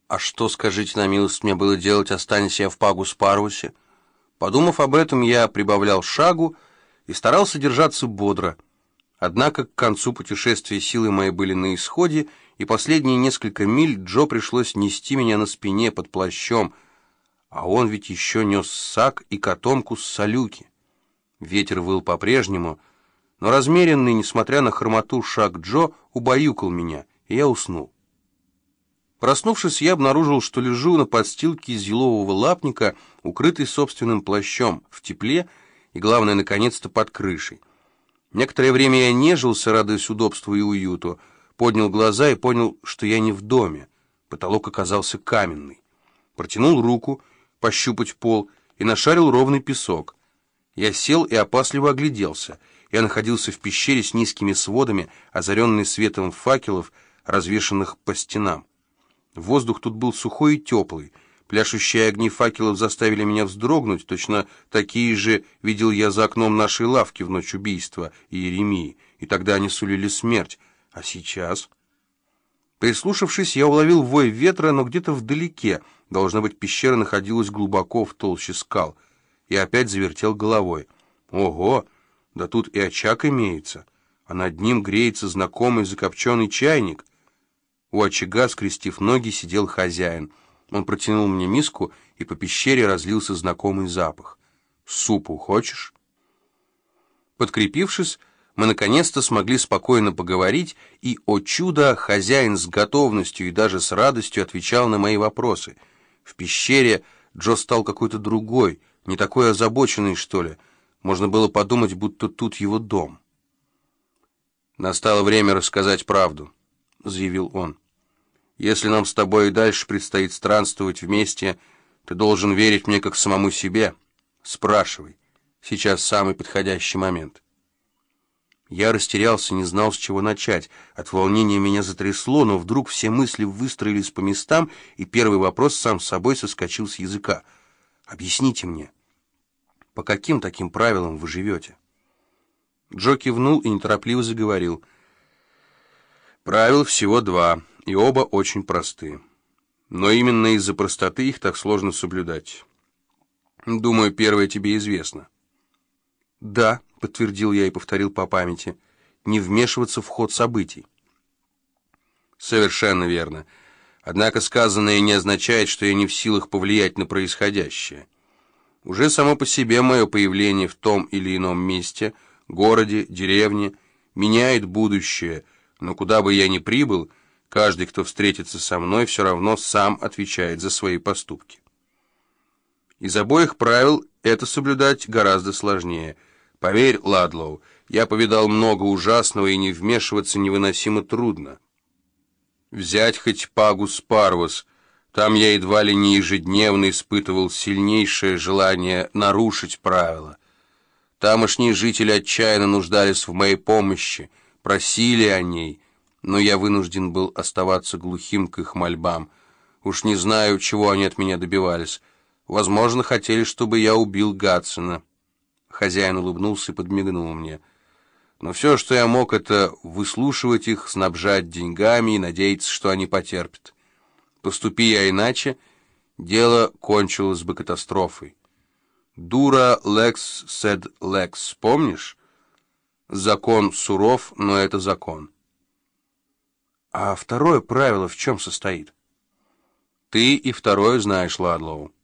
А что, скажите на милость, мне было делать, останься я в Пагус-Парусе? Подумав об этом, я прибавлял шагу и старался держаться бодро. Однако к концу путешествия силы мои были на исходе, и последние несколько миль Джо пришлось нести меня на спине под плащом, а он ведь еще нес сак и котомку с салюки. Ветер выл по-прежнему, но размеренный, несмотря на хромоту, шаг Джо убаюкал меня, и я уснул. Проснувшись, я обнаружил, что лежу на подстилке из елового лапника, укрытый собственным плащом, в тепле и, главное, наконец-то под крышей. Некоторое время я нежился, радуясь удобству и уюту, поднял глаза и понял, что я не в доме. Потолок оказался каменный. Протянул руку, пощупать пол, и нашарил ровный песок. Я сел и опасливо огляделся. Я находился в пещере с низкими сводами, озаренной светом факелов, развешанных по стенам. Воздух тут был сухой и теплый. Пляшущие огни факелов заставили меня вздрогнуть. Точно такие же видел я за окном нашей лавки в ночь убийства Иеремии, и тогда они сулили смерть. А сейчас? Прислушавшись, я уловил вой ветра, но где-то вдалеке. Должно быть, пещера находилась глубоко в толще скал. И опять завертел головой. Ого! Да тут и очаг имеется, а над ним греется знакомый закопченный чайник. У очага, скрестив ноги, сидел хозяин. Он протянул мне миску, и по пещере разлился знакомый запах. «Супу хочешь?» Подкрепившись, мы наконец-то смогли спокойно поговорить, и, о чудо, хозяин с готовностью и даже с радостью отвечал на мои вопросы. В пещере Джо стал какой-то другой, не такой озабоченный, что ли. Можно было подумать, будто тут его дом. «Настало время рассказать правду», — заявил он. «Если нам с тобой и дальше предстоит странствовать вместе, ты должен верить мне как самому себе. Спрашивай. Сейчас самый подходящий момент». Я растерялся, не знал, с чего начать. От волнения меня затрясло, но вдруг все мысли выстроились по местам, и первый вопрос сам собой соскочил с языка. «Объясните мне, по каким таким правилам вы живете?» Джо кивнул и неторопливо заговорил. «Правил всего два, и оба очень просты. Но именно из-за простоты их так сложно соблюдать. Думаю, первое тебе известно». «Да», — подтвердил я и повторил по памяти, — «не вмешиваться в ход событий». «Совершенно верно. Однако сказанное не означает, что я не в силах повлиять на происходящее. Уже само по себе мое появление в том или ином месте, городе, деревне, меняет будущее, но куда бы я ни прибыл, каждый, кто встретится со мной, все равно сам отвечает за свои поступки. Из обоих правил это соблюдать гораздо сложнее. Поверь, Ладлоу, я повидал много ужасного, и не вмешиваться невыносимо трудно. Взять хоть Пагус-Парвус, там я едва ли не ежедневно испытывал сильнейшее желание нарушить правила. Тамошние жители отчаянно нуждались в моей помощи, просили о ней, но я вынужден был оставаться глухим к их мольбам. Уж не знаю, чего они от меня добивались. Возможно, хотели, чтобы я убил Гадсона. Хозяин улыбнулся и подмигнул мне. Но все, что я мог, это выслушивать их, снабжать деньгами и надеяться, что они потерпят. Поступи я иначе, дело кончилось бы катастрофой. Дура лекс сед лекс, помнишь? Закон суров, но это закон. А второе правило в чем состоит? Ты и второе знаешь, Ладлоу.